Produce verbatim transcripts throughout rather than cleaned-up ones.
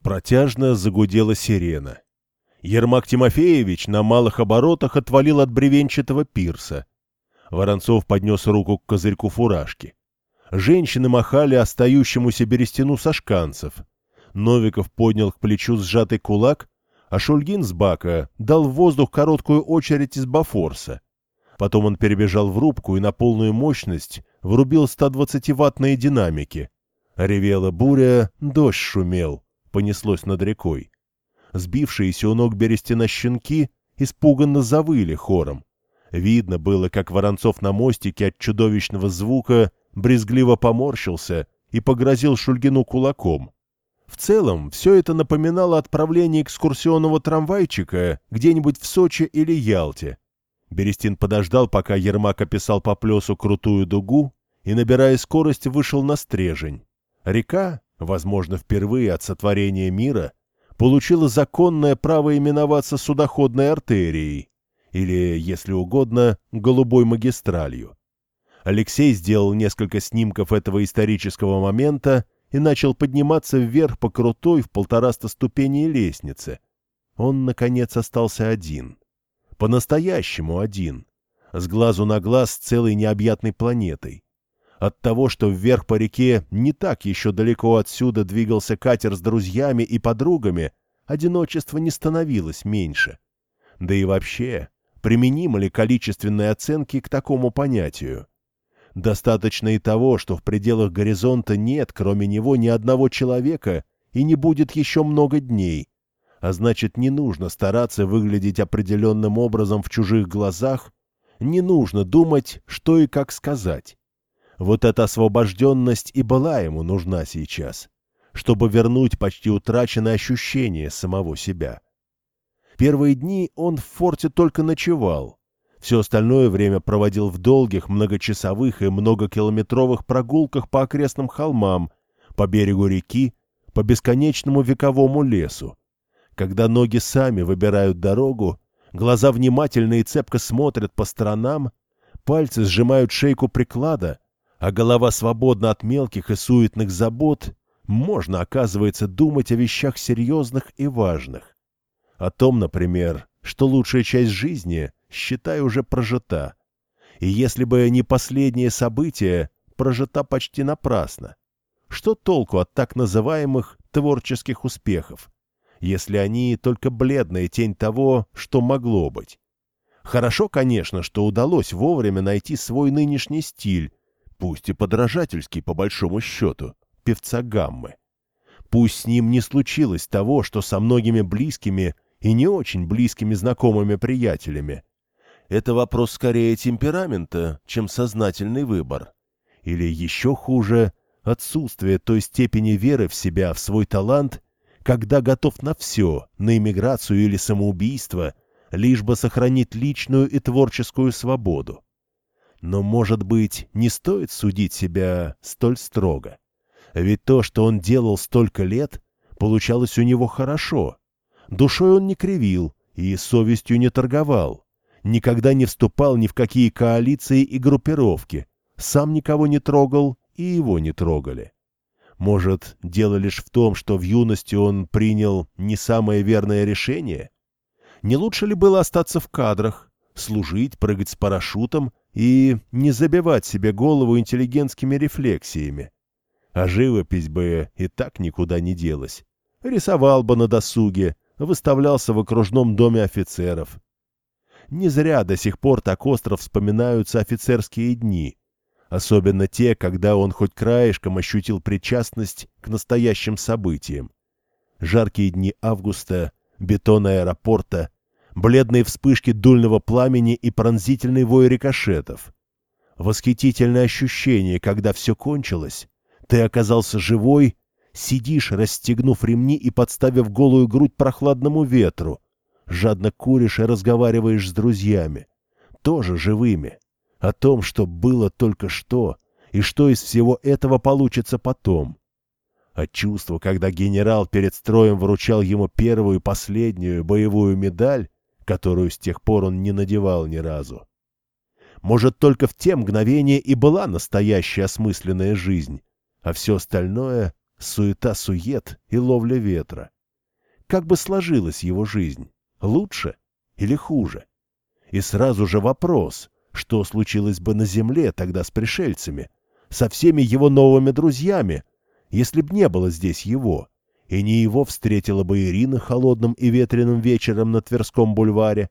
Протяжно загудела сирена. Ермак Тимофеевич на малых оборотах отвалил от бревенчатого пирса. Воронцов поднес руку к козырьку фуражки. Женщины махали остающемуся Берестину со шканцев. Новиков поднял к плечу сжатый кулак, а Шульгин с бака дал в воздух короткую очередь из Бафорса. Потом он перебежал в рубку и на полную мощность врубил сто двадцативаттные динамики. Ревела буря, дождь шумел, понеслось над рекой. Сбившиеся у ног Берестина щенки испуганно завыли хором. Видно было, как Воронцов на мостике от чудовищного звука брезгливо поморщился и погрозил Шульгину кулаком. В целом, все это напоминало отправление экскурсионного трамвайчика где-нибудь в Сочи или Ялте. Берестин подождал, пока Ермак описал по плесу крутую дугу, и, набирая скорость, вышел на Стрежень. Река, возможно, впервые от сотворения мира, получила законное право именоваться судоходной артерией, или, если угодно, голубой магистралью. Алексей сделал несколько снимков этого исторического момента и начал подниматься вверх по крутой в полтораста ступеней лестнице. Он, наконец, остался один. По-настоящему один. С глазу на глаз с целой необъятной планетой. От того, что вверх по реке не так еще далеко отсюда двигался катер с друзьями и подругами, одиночество не становилось меньше. Да и вообще, применимы ли количественные оценки к такому понятию? Достаточно и того, что в пределах горизонта нет, кроме него, ни одного человека и не будет еще много дней, а значит, не нужно стараться выглядеть определенным образом в чужих глазах, не нужно думать, что и как сказать. Вот эта освобожденность и была ему нужна сейчас, чтобы вернуть почти утраченное ощущение самого себя. Первые дни он в форте только ночевал. Все остальное время проводил в долгих, многочасовых и многокилометровых прогулках по окрестным холмам, по берегу реки, по бесконечному вековому лесу. Когда ноги сами выбирают дорогу, глаза внимательно и цепко смотрят по сторонам, пальцы сжимают шейку приклада, а голова свободна от мелких и суетных забот, можно, оказывается, думать о вещах серьезных и важных. О том, например, что лучшая часть жизни, считай, уже прожита. И если бы не последнее событие, прожита почти напрасно. Что толку от так называемых творческих успехов, если они только бледная тень того, что могло быть? Хорошо, конечно, что удалось вовремя найти свой нынешний стиль, пусть и подражательский по большому счету, певца гаммы. Пусть с ним не случилось того, что со многими близкими и не очень близкими знакомыми приятелями. Это вопрос скорее темперамента, чем сознательный выбор. Или еще хуже, отсутствие той степени веры в себя, в свой талант, когда готов на все, на эмиграцию или самоубийство, лишь бы сохранить личную и творческую свободу. Но, может быть, не стоит судить себя столь строго. Ведь то, что он делал столько лет, получалось у него хорошо. Душой он не кривил и совестью не торговал. Никогда не вступал ни в какие коалиции и группировки. Сам никого не трогал, и его не трогали. Может, дело лишь в том, что в юности он принял не самое верное решение? Не лучше ли было остаться в кадрах, служить, прыгать с парашютом и не забивать себе голову интеллигентскими рефлексиями? А живопись бы и так никуда не делась. Рисовал бы на досуге, выставлялся в окружном доме офицеров. Не зря до сих пор так остро вспоминаются офицерские дни, особенно те, когда он хоть краешком ощутил причастность к настоящим событиям. Жаркие дни августа, бетон аэропорта, бледные вспышки дульного пламени и пронзительный вой рикошетов. Восхитительное ощущение, когда все кончилось, ты оказался живой, сидишь, расстегнув ремни и подставив голую грудь прохладному ветру, жадно куришь и разговариваешь с друзьями, тоже живыми, о том, что было только что и что из всего этого получится потом. А чувство, когда генерал перед строем вручал ему первую и последнюю боевую медаль, которую с тех пор он не надевал ни разу. Может, только в те мгновения и была настоящая осмысленная жизнь, а все остальное — суета-сует и ловля ветра. как бы сложилась его жизнь, лучше или хуже. И сразу же вопрос, что случилось бы на земле тогда с пришельцами, со всеми его новыми друзьями, если б не было здесь его, и не его встретила бы Ирина холодным и ветреным вечером на Тверском бульваре.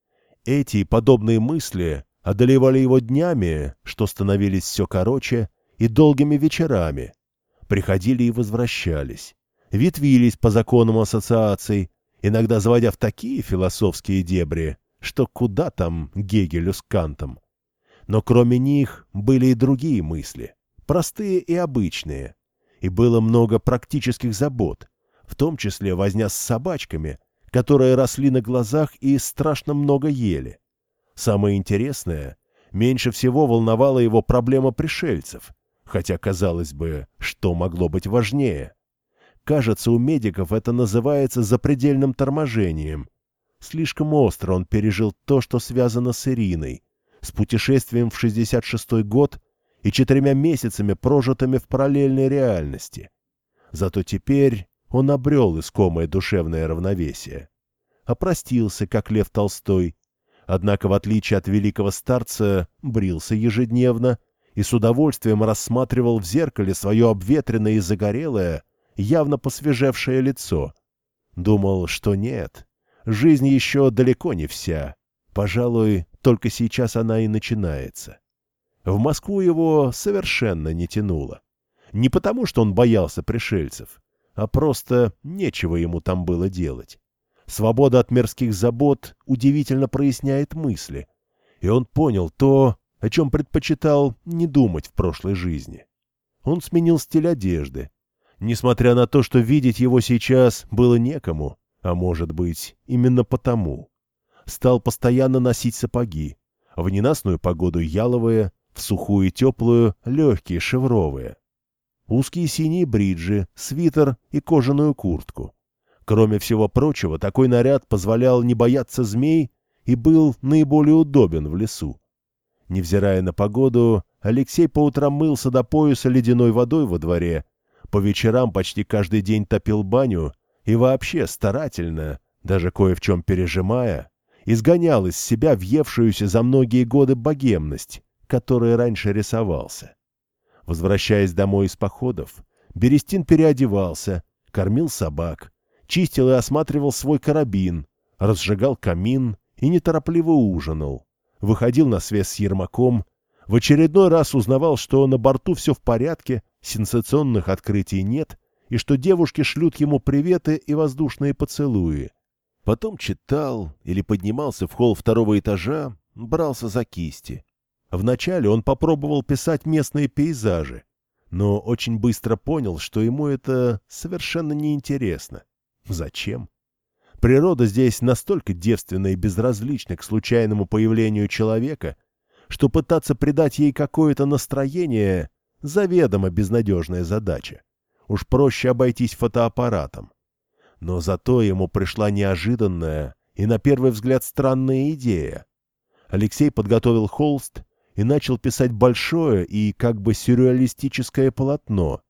Эти и подобные мысли одолевали его днями, что становились все короче, и долгими вечерами. Приходили и возвращались, ветвились по законам ассоциаций, иногда заводя в такие философские дебри, что куда там Гегелю с Кантом. Но кроме них были и другие мысли, простые и обычные, и было много практических забот, в том числе возня с собачками, которые росли на глазах и страшно много ели. Самое интересное, меньше всего волновала его проблема пришельцев, хотя, казалось бы, что могло быть важнее. Кажется, у медиков это называется запредельным торможением. Слишком остро он пережил то, что связано с Ириной, с путешествием в шестьдесят шестой год и четырьмя месяцами, прожитыми в параллельной реальности. Зато теперь он обрел искомое душевное равновесие. Опростился, как Лев Толстой, однако, в отличие от великого старца, брился ежедневно и с удовольствием рассматривал в зеркале свое обветренное и загорелое, явно посвежевшее лицо. Думал, что нет, жизнь еще далеко не вся, пожалуй, только сейчас она и начинается. В Москву его совершенно не тянуло. Не потому, что он боялся пришельцев, а просто нечего ему там было делать. Свобода от мирских забот удивительно проясняет мысли, и он понял то, о чем предпочитал не думать в прошлой жизни. Он сменил стиль одежды, несмотря на то, что видеть его сейчас было некому, а может быть, именно потому. Стал постоянно носить сапоги, в ненастную погоду яловые, в сухую и теплую легкие шевровые. Узкие синие бриджи, свитер и кожаную куртку. Кроме всего прочего, такой наряд позволял не бояться змей и был наиболее удобен в лесу. Невзирая на погоду, Алексей по утрам мылся до пояса ледяной водой во дворе, по вечерам почти каждый день топил баню и вообще старательно, даже кое в чем пережимая, изгонял из себя въевшуюся за многие годы богемность, которой раньше рисовался. Возвращаясь домой из походов, Берестин переодевался, кормил собак, чистил и осматривал свой карабин, разжигал камин и неторопливо ужинал, выходил на связь с Ермаком, в очередной раз узнавал, что на борту все в порядке, сенсационных открытий нет, и что девушки шлют ему приветы и воздушные поцелуи. Потом читал или поднимался в холл второго этажа, брался за кисти. Вначале он попробовал писать местные пейзажи, но очень быстро понял, что ему это совершенно неинтересно. Зачем? Природа здесь настолько девственна и безразлична к случайному появлению человека, что пытаться придать ей какое-то настроение — заведомо безнадежная задача. Уж проще обойтись фотоаппаратом. Но зато ему пришла неожиданная и, на первый взгляд, странная идея. Алексей подготовил холст и начал писать большое и как бы сюрреалистическое полотно.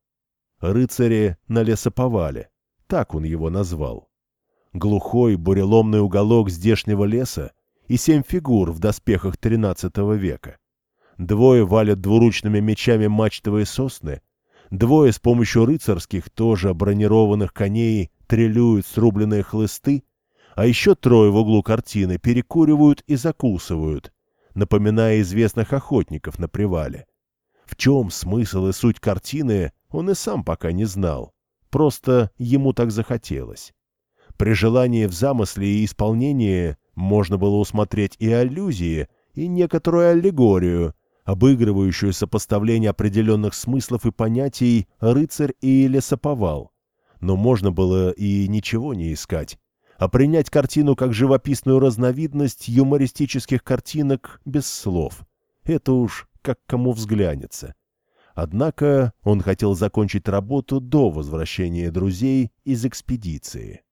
«Рыцари на лесоповале», так он его назвал. Глухой буреломный уголок здешнего леса и семь фигур в доспехах тринадцатого века. Двое валят двуручными мечами мачтовые сосны, двое с помощью рыцарских, тоже бронированных коней трелюют срубленные хлысты, а еще трое в углу картины перекуривают и закусывают, напоминая известных охотников на привале. В чем смысл и суть картины, он и сам пока не знал, просто ему так захотелось. При желании в замысле и исполнении можно было усмотреть и аллюзии, и некоторую аллегорию, обыгрывающую сопоставление определенных смыслов и понятий «рыцарь» и «лесоповал». Но можно было и ничего не искать, а принять картину как живописную разновидность юмористических картинок без слов. Это уж как кому взглянется. Однако он хотел закончить работу до возвращения друзей из экспедиции.